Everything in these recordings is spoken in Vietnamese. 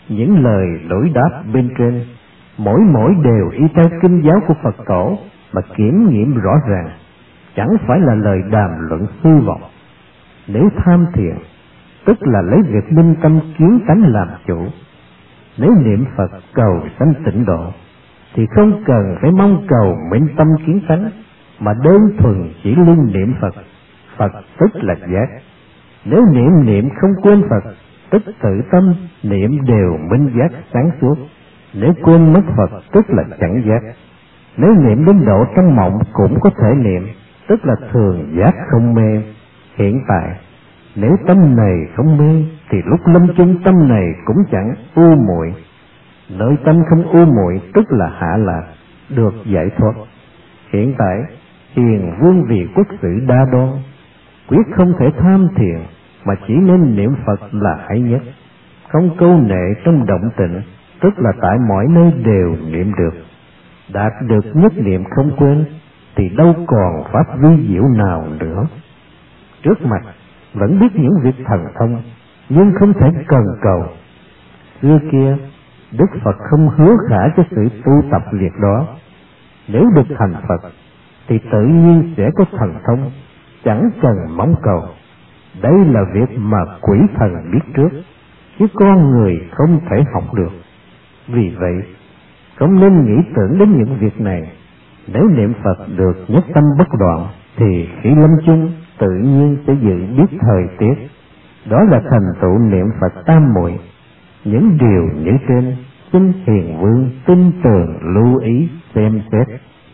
Những lời đối đáp bên trên mỗi đều y theo kinh giáo của Phật tổ mà kiểm nghiệm rõ ràng, chẳng phải là lời đàm luận hư vọng. Nếu tham thiền, tức là lấy việc minh tâm kiến tánh làm chủ. Nếu niệm Phật cầu sanh tịnh độ, thì không cần phải mong cầu minh tâm kiến tánh, mà đơn thuần chỉ luôn niệm Phật. Phật tức là giác. Nếu niệm không quên Phật, tức tự tâm niệm đều minh giác sáng suốt. Nếu quên mất Phật, tức là chẳng giác. Nếu niệm đến độ trong mộng cũng có thể niệm, tức là thường giác không mê. Hiện tại, nếu tâm này không mê, thì lúc lâm chung tâm này cũng chẳng u muội. Nơi tâm không u muội tức là hạ lạc, được giải thoát. Hiện tại, hiền vương vì quốc sự đa đoan, quyết không thể tham thiền, mà chỉ nên niệm Phật là hay nhất. Không câu nệ trong động tịnh, tức là tại mọi nơi đều niệm được. Đạt được nhất niệm không quên, thì đâu còn pháp vi diệu nào nữa. Trước mặt vẫn biết những việc thần thông, nhưng không thể cần cầu. Xưa kia, Đức Phật không hứa khả cho sự tu tập việc đó. Nếu được thành Phật, thì tự nhiên sẽ có thần thông, chẳng cần mong cầu. Đây là việc mà quỷ thần biết trước, chứ con người không thể học được. Vì vậy, không nên nghĩ tưởng đến những việc này. Nếu niệm Phật được nhất tâm bất đoạn, thì khi lâm chung tự nhiên sẽ dự biết thời tiết. Đó là thành tựu niệm Phật tam muội. Những điều như trên, xin hiền vương tin tưởng lưu ý xem xét.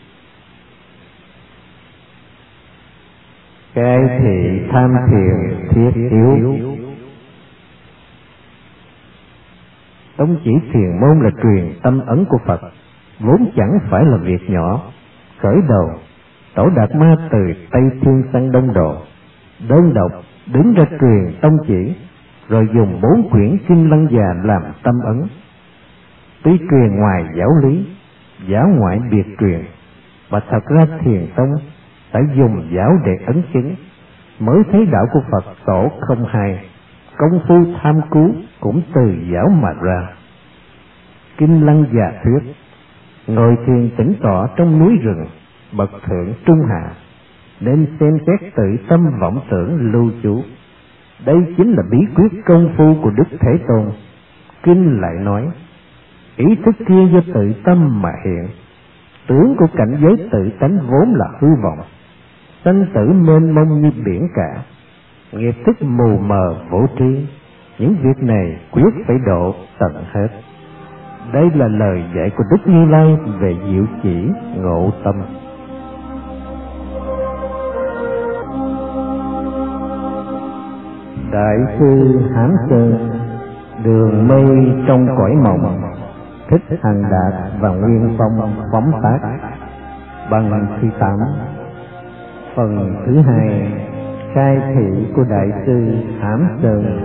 Cai thị tham thiền thiết yếu. Tông chỉ thiền môn là truyền tâm ấn của Phật, vốn chẳng phải là việc nhỏ. Khởi đầu, Tổ Đạt Ma từ Tây Thiên sang Đông Độ, đơn độc đứng ra truyền tông chỉ, rồi dùng 4 quyển Kinh Lăng Già làm tâm ấn. Tuy truyền ngoài giáo lý, giáo ngoại biệt truyền, và thật ra thiền tông phải dùng giáo để ấn chứng, mới thấy đạo của Phật tổ không hai. Công phu tham cứu cũng từ giáo mà ra. Kinh Lăng Già thuyết, ngồi thiền tĩnh tọa trong núi rừng, bậc thượng trung hạ, nên xem xét tự tâm vọng tưởng lưu trú. Đây chính là bí quyết công phu của Đức Thế Tôn. Kinh lại nói, ý thức kia do tự tâm mà hiện. Tướng của cảnh giới tự tánh vốn là hư vọng, sanh tử mênh mông như biển cả, nghiệp thức mù mờ vô tri. Những việc này quyết phải độ tận hết. Đây là lời dạy của Đức Như Lai về diệu chỉ ngộ tâm. Đại sư Hán Sơn, đường mây trong cõi mộng, Thích Hằng Đạt và Nguyên Phong phóng tác. Bằng thứ 8. Phần thứ 2, khai thị của Đại sư Hán Sơn.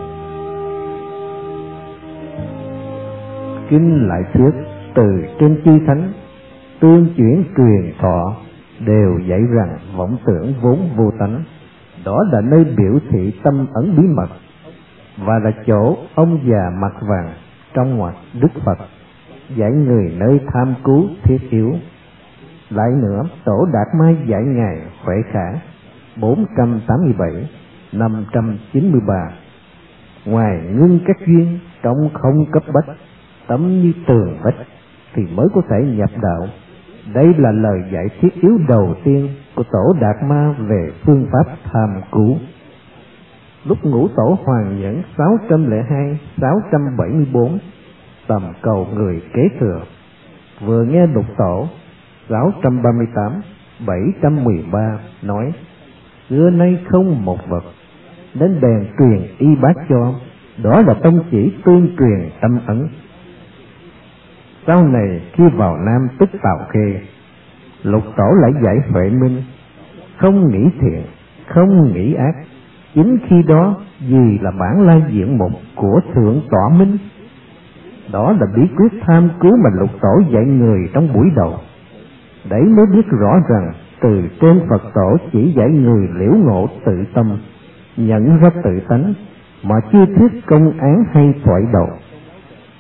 Kinh lại thuyết, từ trên chư thánh tương chuyển truyền thọ đều dạy rằng vọng tưởng vốn vô tánh. Đó là nơi biểu thị tâm ấn bí mật, và là chỗ ông già mặt vàng trong ngoặc Đức Phật dạy người nơi tham cứu thiết yếu. Lại nữa, Tổ Đạt Ma dạy Ngài Huệ Khả 487-593. Ngoài ngưng các duyên trong không cấp bách, tấm như tường vách, thì mới có thể nhập đạo. Đây là lời dạy thiết yếu đầu tiên của Tổ Đạt Ma về phương pháp tham cứu. Lúc Ngũ Tổ Hoàng Nhẫn 602-674 tầm cầu người kế thừa, vừa nghe Lục Tổ 638-713 nói, xưa nay không một vật, đến bèn truyền y bác cho. Đó là tông chỉ tương truyền tâm ấn. Sau này khi vào Nam tức Tào Khê, Lục Tổ lại dạy Huệ Minh, không nghĩ thiện, không nghĩ ác. Chính khi đó vì là bản lai diện mục của Thượng Tọa Minh. Đó là bí quyết tham cứu mà Lục Tổ dạy người trong buổi đầu. Đấy mới biết rõ rằng từ trên Phật Tổ chỉ dạy người liễu ngộ tự tâm, nhận ra tự tánh, mà chưa thuyết công án hay thoại đầu.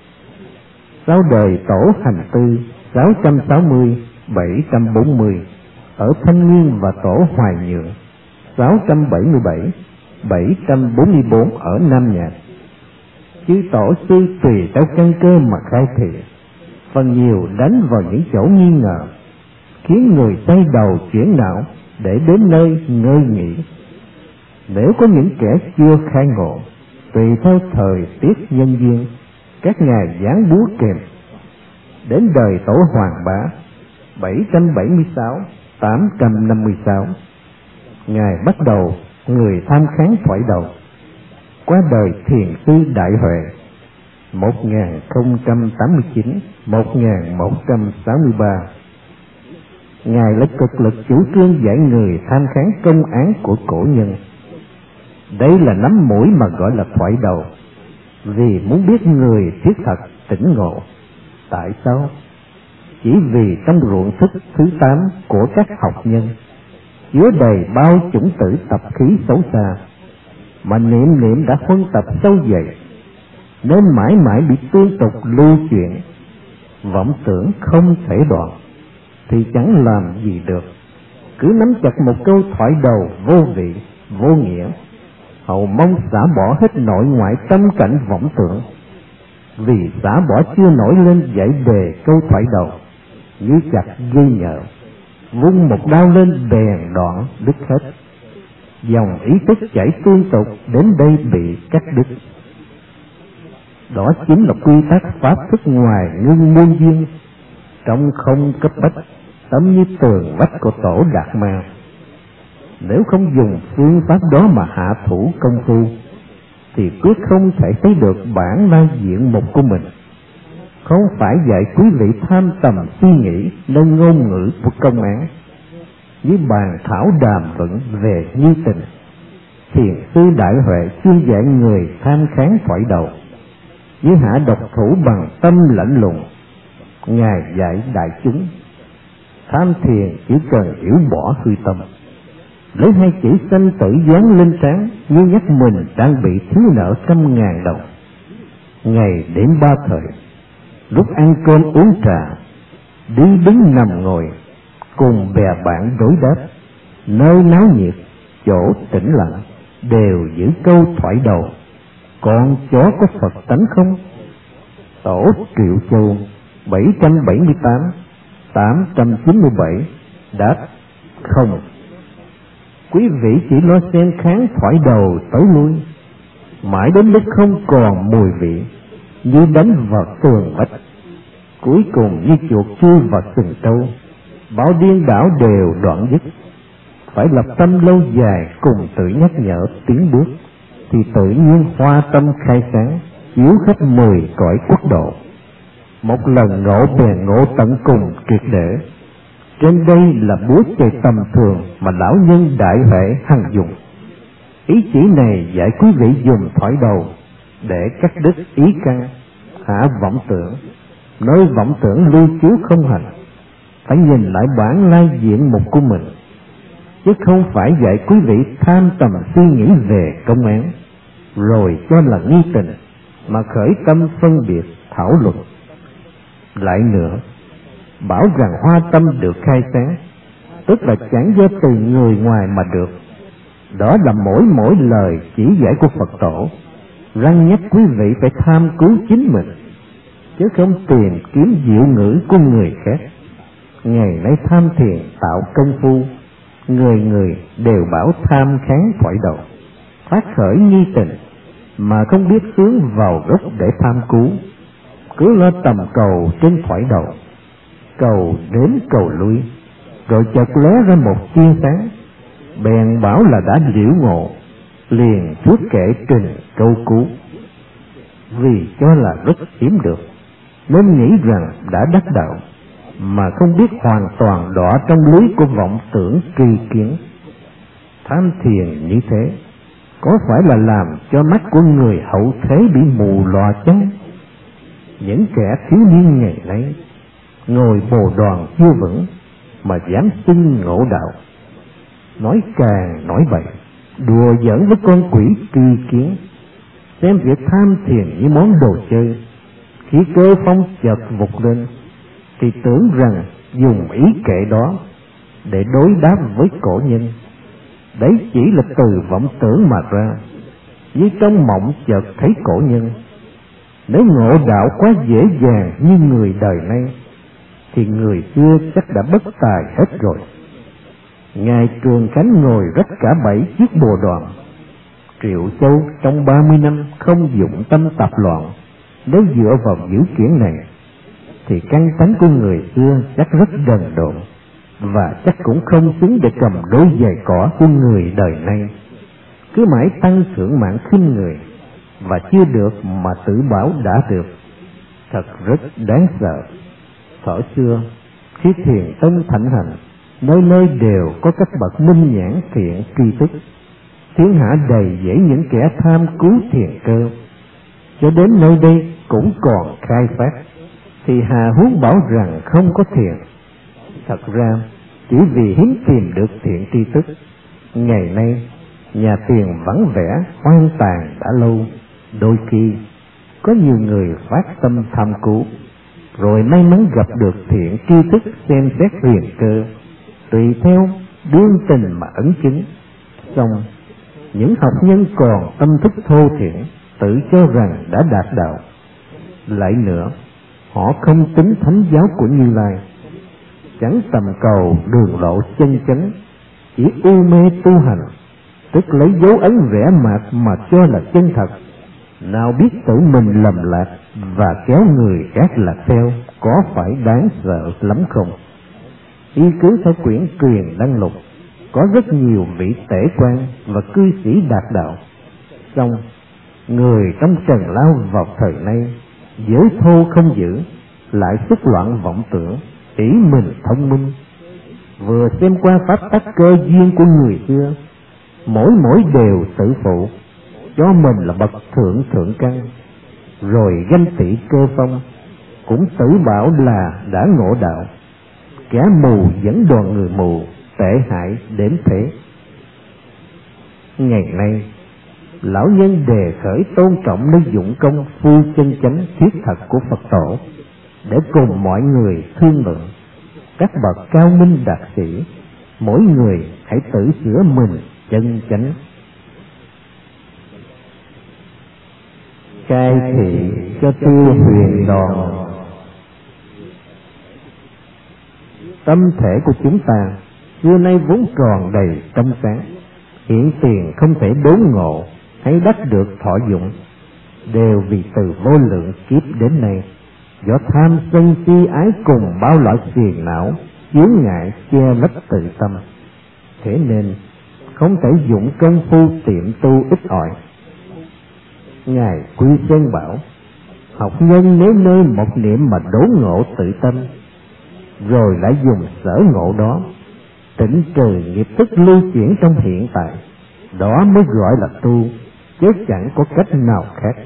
Sáu đời tổ hành tư 660, 740 ở Thanh Nguyên và tổ Hoài Nhượng 677, 744 ở Nam Nhạc. Chư tổ sư tùy theo căn cơ mà khai thị, phần nhiều đánh vào những chỗ nghi ngờ, khiến người say đầu chuyển não để đến nơi ngơi nghỉ. Nếu có những kẻ chưa khai ngộ, tùy theo thời tiết nhân duyên, các ngài giáng búa kèm. Đến đời tổ Hoàng Bá 776, 856, ngài bắt đầu người tham kháng thoại đầu. Qua đời thiền sư Đại Huệ 1089, 1163, ngài lấy cực lực chủ trương giải người tham kháng công án của cổ nhân. Đây là nắm mũi mà gọi là thoại đầu, vì muốn biết người thiết thật tỉnh ngộ. Tại sao? Chỉ vì trong ruộng thức thứ 8 của các học nhân chứa đầy bao chủng tử tập khí xấu xa, mà niệm niệm đã huân tập sâu dày, nên mãi mãi bị tương tục lưu chuyển. Vọng tưởng không thể đoạn thì chẳng làm gì được, cứ nắm chặt một câu thoại đầu vô vị, vô nghĩa, hầu mong xả bỏ hết nội ngoại tâm cảnh vọng tưởng. Vì xả bỏ chưa nổi lên giải đề câu thoại đầu, như chặt dây nhợ, vung một đao lên bèn đoạn đứt hết. Dòng ý thức chảy tương tục đến đây bị cắt đứt. Đó chính là quy tắc pháp thức ngoài ngưng muôn duyên, trong không cấp bách, tấm như tường vách của tổ Đạt Ma. Nếu không dùng phương pháp đó mà hạ thủ công phu, thì quyết không thể thấy được bản lai diện mục của mình. Không phải dạy quý vị tham tầm suy nghĩ nên ngôn ngữ của công án, với bàn thảo đàm luận về như tình. Thiền sư Đại Huệ chuyên dạy người tham kháng thoại đầu, với hạ độc thủ bằng tâm lạnh lùng. Ngài dạy đại chúng tham thiền chỉ cần hiểu bỏ hư tâm, lấy hai chữ sanh tử dán lên trán, như nhắc mình đang bị thiếu nợ 100.000 đồng. Ngày đêm ba thời, lúc ăn cơm uống trà, đi đứng nằm ngồi, cùng bè bạn đối đáp, nơi náo nhiệt, chỗ tĩnh lặng, đều giữ câu thoại đầu: con chó có Phật tánh không? Tổ Triệu Châu 778, 897 đáp: không. Quý vị chỉ lo xem kháng thoại đầu tới lui, mãi đến lúc không còn mùi vị, như đánh vào tường vách, cuối cùng như chuột chui vào sừng trâu, bao điên đảo đều đoạn dứt. Phải lập tâm lâu dài cùng tự nhắc nhở tiến bước, thì tự nhiên hoa tâm khai sáng, chiếu khắp 10 cõi quốc độ. Một lần ngộ bèn ngộ tận cùng triệt để. Trên đây là búa chày tầm thường mà lão nhân Đại Huệ hằng dùng. Ý chỉ này dạy quý vị dùng thoại đầu để cắt đứt ý căn, hạ vọng tưởng, nơi vọng tưởng lưu chiếu không hành. Phải nhìn lại bản lai diện mục của mình, chứ không phải dạy quý vị tham tầm suy nghĩ về công án, rồi cho là nghi tình mà khởi tâm phân biệt thảo luận. Lại nữa, bảo rằng hoa tâm được khai sáng, tức là chẳng do từ người ngoài mà được. Đó là mỗi lời chỉ dạy của Phật tổ, răn nhắc quý vị phải tham cứu chính mình, chứ không tìm kiếm diệu ngữ của người khác. Ngày nay tham thiền tạo công phu, người người đều bảo tham kháng thoại đầu, phát khởi nghi tình, mà không biết hướng vào gốc để tham cứu, cứ lo tầm cầu trên thoại đầu, cầu đến cầu lui, rồi chợt lóe ra một tia sáng, bèn bảo là đã liễu ngộ, liền chuốt kệ trình câu cứu. Vì cho là rất hiếm được, nên nghĩ rằng đã đắc đạo, mà không biết hoàn toàn đọa trong lưới của vọng tưởng tri kiến. Tham thiền như thế, có phải là làm cho mắt của người hậu thế bị mù lòa chăng? Những kẻ thiếu niên ngày nay ngồi bồ đoàn chưa vững mà dám xưng ngộ đạo, nói càng nói bậy, đùa giỡn với con quỷ tri kiến, xem việc tham thiền như món đồ chơi, Khi Cơ Phong chợt vụt lên thì tưởng rằng dùng ý kệ đó để đối đáp với cổ nhân. Đấy chỉ là từ vọng tưởng mà ra, như trong mộng chợt thấy cổ nhân. Nếu ngộ đạo quá dễ dàng như người đời nay thì người xưa chắc đã bất tài hết rồi. Ngài Trường Khánh ngồi rách cả 7 chiếc bồ đoàn. Triệu Châu trong 30 năm không dụng tâm tạp loạn. Nếu dựa vào dữ kiện này thì căn tánh của người xưa chắc rất đần độn, và chắc cũng không xứng để cầm đôi giày cỏ của người đời nay. Cứ mãi tăng thưởng mạn khinh người, và chưa được mà tự bảo đã được, thật rất đáng sợ. Thuở xưa khi thiền tông thịnh hành, nơi nơi đều có các bậc minh nhãn thiện tri thức. Thiên hạ đầy dẫy những kẻ tham cứu thiền cơ, cho đến nơi đây cũng còn khai phát, thì hà huống bảo rằng không có thiền. Thật ra chỉ vì hiếm tìm được thiện tri thức, ngày nay nhà thiền vắng vẻ hoang tàn đã lâu. Đôi khi có nhiều người phát tâm tham cứu, rồi may mắn gặp được thiện tri thức xem xét huyền cơ, tùy theo đương tình mà ấn chứng. Xong những học nhân còn tâm thức thô thiển, tự cho rằng đã đạt đạo. Lại nữa, họ không tính thánh giáo của Như Lai, chẳng tầm cầu đường lộ chân chánh, chỉ u mê tu hành, tức lấy dấu ấn vẽ mạc mà cho là chân thật. Nào biết tự mình lầm lạc và kéo người khác lạc theo, có phải đáng sợ lắm không? Y cứ theo quyển Truyền Đăng Lục, có rất nhiều vị tể quan và cư sĩ đạt đạo. Xong người trong trần lao vào thời nay, giới thô không giữ, lại xúc loạn vọng tưởng, ý mình thông minh. Vừa xem qua pháp tắc cơ duyên của người xưa, mỗi đều tự phụ, cho mình là bậc thượng căn, rồi ganh tị Cơ Phong, cũng tự bảo là đã ngộ đạo. Kẻ mù dẫn đoàn người mù, tệ hại đến thế. Ngày nay lão nhân đề khởi tôn trọng nơi dụng công phu chân chánh thiết thật của Phật tổ, để cùng mọi người thương lượng. Các bậc cao minh đạt sĩ, mỗi người hãy tự sửa mình chân chánh. Cai thị cho tiêu huyền đòn. Tâm thể của chúng ta xưa nay vốn tròn đầy trong sáng, hiện tiền không thể đốn ngộ hay đắc được thọ dụng, đều vì từ vô lượng kiếp đến nay, do tham sân si ái cùng bao loại phiền não chướng ngại che lấp tự tâm. Thế nên không thể dụng công phu tiệm tu ít ỏi. Ngài Quy Sơn bảo, học nhân nếu nơi một niệm mà đốn ngộ tự tâm, rồi lại dùng sở ngộ đó tỉnh trừ nghiệp tức lưu chuyển trong hiện tại, đó mới gọi là tu, chứ chẳng có cách nào khác.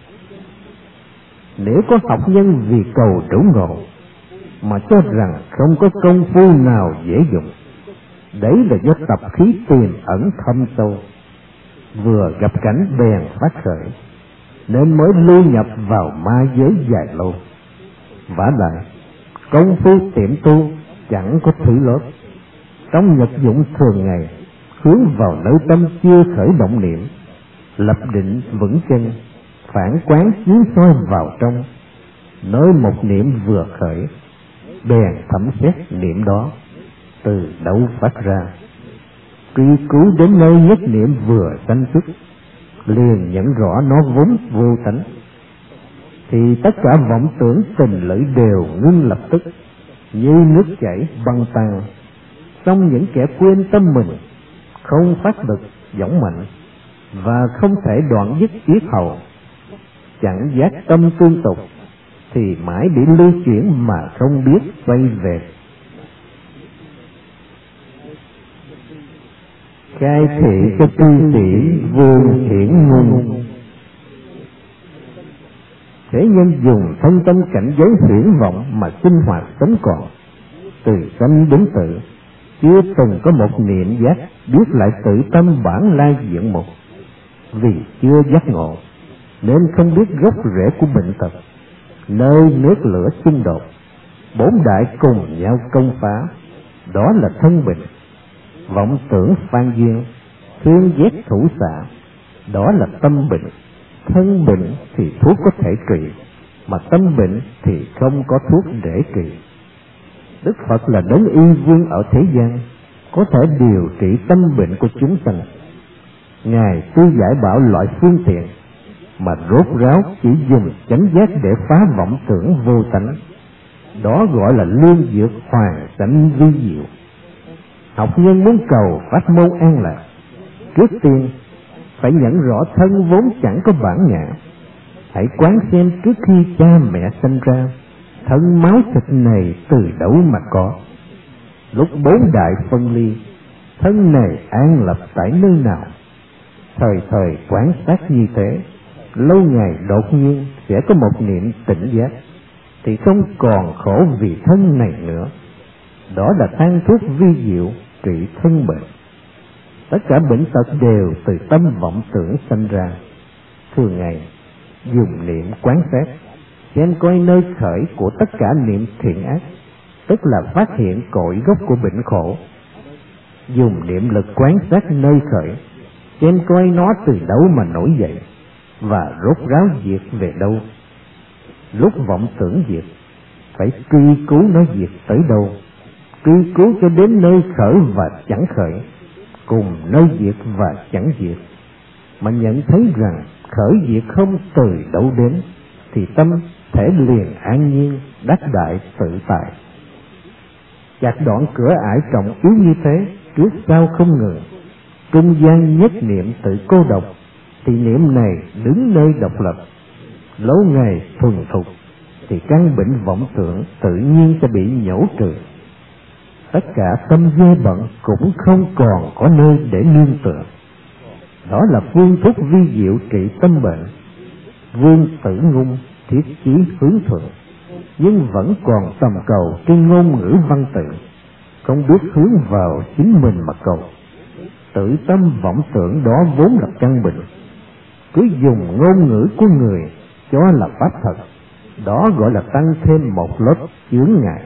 Nếu có học nhân vì cầu đủ ngộ mà cho rằng không có công phu nào dễ dụng, đấy là do tập khí tiềm ẩn thâm sâu, vừa gặp cảnh bèn phát khởi, nên mới lưu nhập vào ma giới dài lâu. Vả lại công phu tiệm tu chẳng có thứ lớp, trong nhật dụng thường ngày hướng vào nơi tâm chưa khởi động niệm, lập định vững chân, phản quán chiếu soi vào trong, nơi một niệm vừa khởi, bèn thẩm xét niệm đó từ đâu phát ra, truy cứu đến nơi nhất niệm vừa sanh xuất, liền nhận rõ nó vốn vô tánh, thì tất cả vọng tưởng tình lữ đều ngưng lập tức, như nước chảy băng tan. Xong những kẻ quên tâm mình, không phát lực dõng mạnh, và không thể đoạn dứt yết hầu, chẳng giác tâm tương tục, thì mãi bị lưu chuyển mà không biết quay về. Khai thị cho cư sĩ Vương Hiển Ngôn. Thế nhân dùng thân tâm cảnh giới huyễn vọng mà sinh hoạt sống còn, từ sanh đến tự, chưa từng có một niệm giác biết lại tự tâm bản lai diện mục. Vì chưa giác ngộ nên không biết gốc rễ của bệnh tật, nơi nước lửa xung đột, bốn đại cùng nhau công phá, đó là thân bệnh. Vọng tưởng phan duyên, thương ghét thủ xạ, đó là tâm bệnh. Thân bệnh thì thuốc có thể trị, mà tâm bệnh thì không có thuốc để trị. Đức Phật là đấng y vương ở thế gian, có thể điều trị tâm bệnh của chúng sanh. Ngài tuy giải bảo loại phương tiện, mà rốt ráo chỉ dùng chánh giác để phá vọng tưởng vô tánh. Đó gọi là liên dược hoàn chánh vi diệu. Học nhân muốn cầu pháp môn an lạc, trước tiên phải nhận rõ thân vốn chẳng có bản ngã. Hãy quán xem trước khi cha mẹ sinh ra, thân máu thịt này từ đâu mà có. Lúc bốn đại phân ly, thân này an lập tại nơi nào? Thời thời quan sát như thế, lâu ngày đột nhiên sẽ có một niệm tỉnh giác, thì không còn khổ vì thân này nữa. Đó là thang thuốc vi diệu trị thân bệnh. Tất cả bệnh tật đều từ tâm vọng tưởng sanh ra. Thường ngày dùng niệm quán sát, xem coi nơi khởi của tất cả niệm thiện ác, tức là phát hiện cội gốc của bệnh khổ. Dùng niệm lực quán sát nơi khởi, xem coi nó từ đâu mà nổi dậy, và rốt ráo diệt về đâu. Lúc vọng tưởng diệt, phải truy cứu nó diệt tới đâu, truy cứu cho đến nơi khởi và chẳng khởi, cùng nơi diệt và chẳng diệt, mà nhận thấy rằng khởi diệt không từ đâu đến, thì tâm thể liền an nhiên, đắc đại tự tại. Chặt đoạn cửa ải trọng yếu như thế, trước sau không ngừng, trung gian nhất niệm tự cô độc, thì niệm này đứng nơi độc lập. Lâu ngày thuần thục, thì căn bệnh vọng tưởng tự nhiên sẽ bị nhổ trừ. Tất cả tâm dơ bận cũng không còn có nơi để nương tựa. Đó là phương thuốc vi diệu trị tâm bệnh. Vương Tử Ngung thiết chí hướng thượng, nhưng vẫn còn tầm cầu trên ngôn ngữ văn tự, không biết hướng vào chính mình mà cầu. Tự tâm vọng tưởng đó vốn là căn bệnh, cứ dùng ngôn ngữ của người cho là pháp thật, đó gọi là tăng thêm một lớp chướng ngại.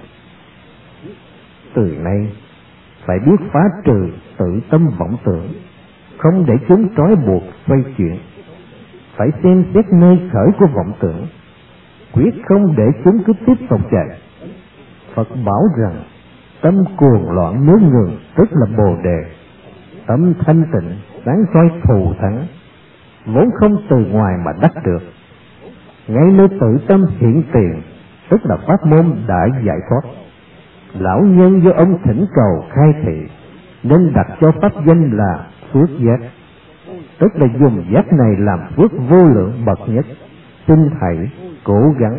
Từ nay phải biết phá trừ tự tâm vọng tưởng, không để chúng trói buộc xoay chuyển. Phải xem xét nơi khởi của vọng tưởng, quyết không để chúng cứ tiếp tục chạy. Phật bảo rằng tâm cuồng loạn nếu ngừng tức là bồ đề, tâm thanh tịnh sáng soi thù thắng, vốn không từ ngoài mà đắc được. Ngay nơi tự tâm hiện tiền, tức là pháp môn đại giải thoát. Lão nhân do ông thỉnh cầu khai thị, nên đặt cho pháp danh là phước giác, tức là dùng giác này làm phước vô lượng bậc nhất. Xin hãy cố gắng.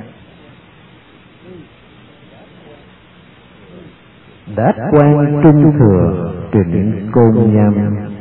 Đát quan trung thừa trịnh côn nham,